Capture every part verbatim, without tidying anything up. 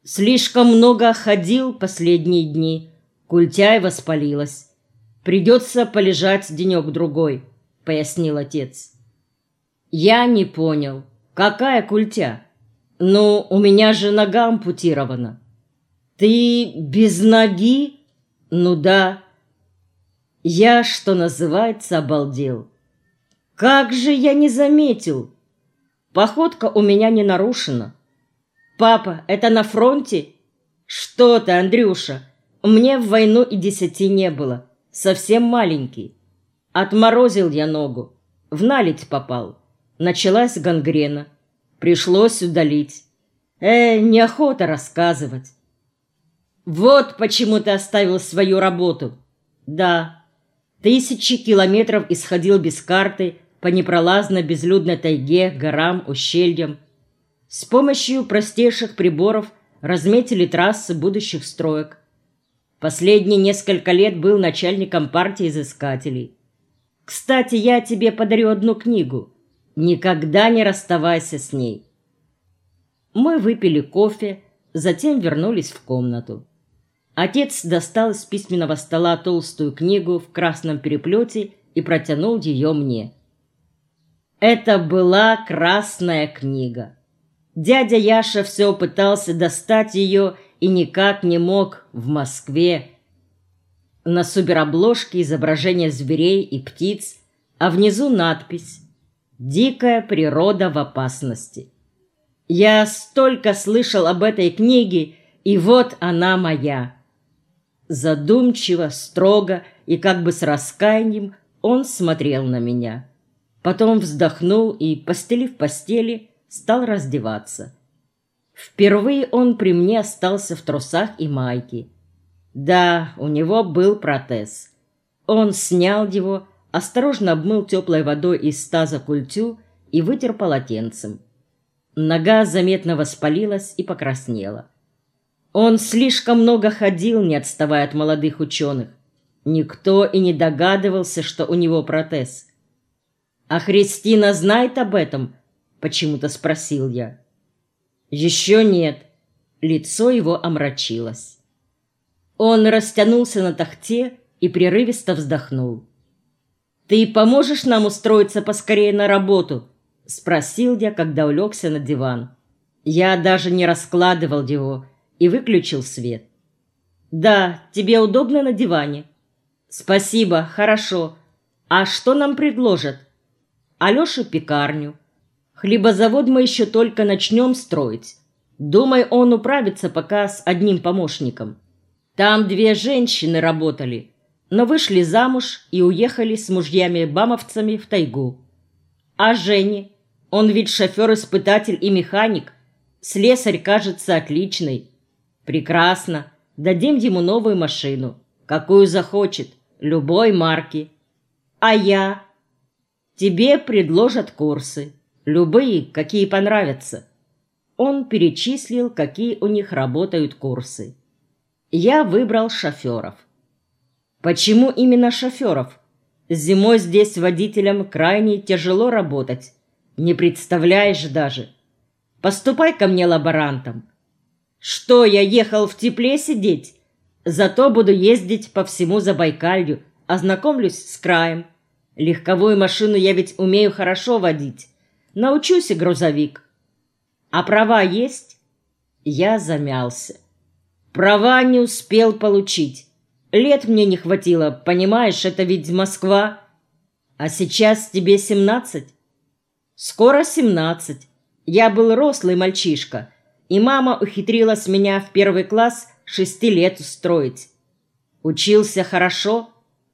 Слишком много ходил последние дни. Культя и воспалилась. Придется полежать денек-другой, пояснил отец. Я не понял, какая культя? Ну, у меня же нога ампутирована. Ты без ноги? Ну да. Я, что называется, обалдел. Как же я не заметил? Походка у меня не нарушена. Папа, это на фронте? Что ты, Андрюша? Мне в войну и десяти не было. Совсем маленький. Отморозил я ногу. В наледь попал. Началась гангрена. Пришлось удалить. Э, неохота рассказывать. Вот почему ты оставил свою работу. Да. Тысячи километров исходил без карты по непролазной безлюдной тайге, горам, ущельям. С помощью простейших приборов разметили трассы будущих строек. Последние несколько лет был начальником партии изыскателей. Кстати, я тебе подарю одну книгу. Никогда не расставайся с ней. Мы выпили кофе, затем вернулись в комнату. Отец достал из письменного стола толстую книгу в красном переплете и протянул ее мне. Это была красная книга. Дядя Яша все пытался достать ее и никак не мог в Москве. На суперобложке изображение зверей и птиц, а внизу надпись «Дикая природа в опасности». Я столько слышал об этой книге, и вот она моя. Задумчиво, строго и как бы с раскаянием он смотрел на меня. Потом вздохнул и, постелив постели, стал раздеваться. Впервые он при мне остался в трусах и майке. Да, у него был протез. Он снял его, осторожно обмыл теплой водой из таза культю и вытер полотенцем. Нога заметно воспалилась и покраснела. Он слишком много ходил, не отставая от молодых ученых. Никто и не догадывался, что у него протез. «А Христина знает об этом?» — почему-то спросил я. «Еще нет». Лицо его омрачилось. Он растянулся на тахте и прерывисто вздохнул. «Ты поможешь нам устроиться поскорее на работу?» — спросил я, когда улегся на диван. Я даже не раскладывал его и выключил свет. «Да, тебе удобно на диване?» «Спасибо, хорошо. А что нам предложат?» «Алёше пекарню. Хлебозавод мы еще только начнем строить. Думаю, он управится пока с одним помощником. Там две женщины работали, но вышли замуж и уехали с мужьями-бамовцами в тайгу. А Женя? Он ведь шофер-испытатель и механик. Слесарь, кажется, отличный. Прекрасно. Дадим ему новую машину. Какую захочет. Любой марки. А я? Тебе предложат курсы. Любые, какие понравятся. Он перечислил, какие у них работают курсы. Я выбрал шоферов. Почему именно шоферов? Зимой здесь водителям крайне тяжело работать. Не представляешь даже. Поступай ко мне лаборантом. Что, я ехал в тепле сидеть? Зато буду ездить по всему Забайкалью, ознакомлюсь с краем. Легковую машину я ведь умею хорошо водить. Научусь и грузовик. А права есть? Я замялся. Права не успел получить. Лет мне не хватило, понимаешь, это ведь Москва. А сейчас тебе семнадцать? Скоро семнадцать. Я был рослый мальчишка, и мама ухитрилась меня в первый класс шести лет устроить. Учился хорошо?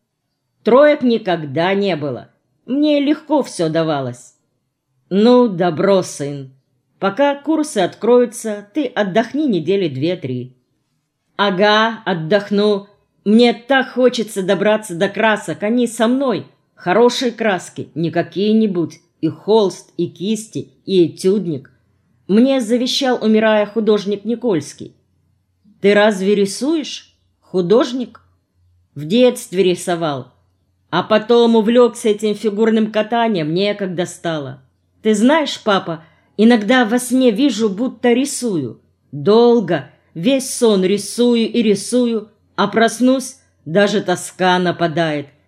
Троек никогда не было. Мне легко все давалось. Ну, добро, сын. Пока курсы откроются, ты отдохни недели две-три. Ага, отдохну. Мне так хочется добраться до красок. Они со мной. Хорошие краски, не какие-нибудь. И холст, и кисти, и этюдник. Мне завещал, умирая, художник Никольский. Ты разве рисуешь? Художник? В детстве рисовал. А потом увлекся этим фигурным катанием, некогда стало. Ты знаешь, папа, иногда во сне вижу, будто рисую. Долго, Весь сон рисую и рисую, а проснусь, даже тоска нападает.